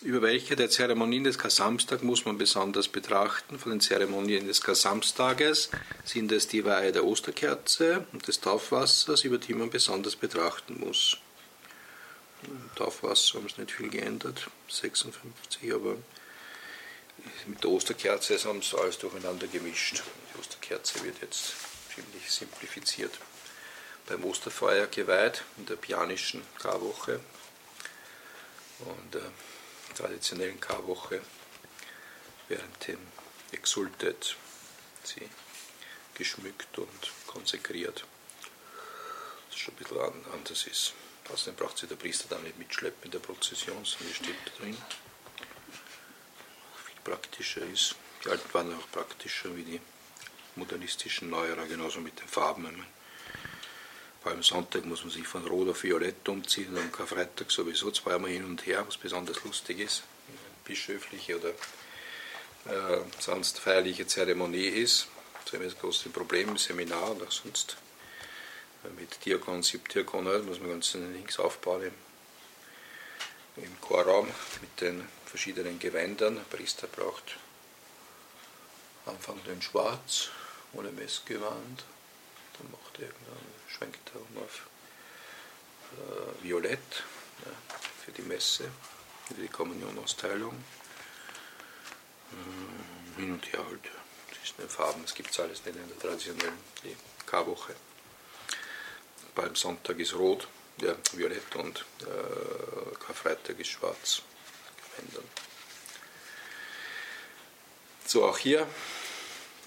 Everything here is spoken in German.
Über welche der Zeremonien des Kar-Samstag muss man besonders betrachten? Von den Zeremonien des Kar-Samstages sind es die Weihe der Osterkerze und des Taufwassers, über die man besonders betrachten muss. Im Taufwasser haben sie nicht viel geändert, 56, aber mit der Osterkerze haben sie alles durcheinander gemischt. Die Osterkerze wird jetzt ziemlich simplifiziert. Beim Osterfeuer geweiht, in der pianischen Karwoche und der traditionellen Karwoche, während dem Exultet sie geschmückt und konsekriert. Das schon ein bisschen anders ist. Außerdem braucht sich der Priester da nicht mitschleppen in der Prozession, sondern steht da drin. Viel praktischer ist. Die Alten waren auch praktischer wie die modernistischen Neuerer, genauso mit den Farben. Vor allem Sonntag muss man sich von Rot auf Violett umziehen und am Karfreitag sowieso zweimal hin und her, was besonders lustig ist. Eine bischöfliche oder sonst feierliche Zeremonie ist. Das ist das große Problem im Seminar und auch sonst. Mit Diakon, Siebdiakon, muss man ganz links aufbauen im Chorraum mit den verschiedenen Gewändern. Der Priester braucht am Anfang den Schwarz, ohne Messgewand. Dann macht er schwenkt er um auf Violett für die Messe, für die Kommunionausteilung. Hin und her halt zwischen den Farben, das gibt es alles nicht in der traditionellen Karwoche. Beim Sonntag ist Rot, Violett und Karfreitag ist Schwarz. So, auch hier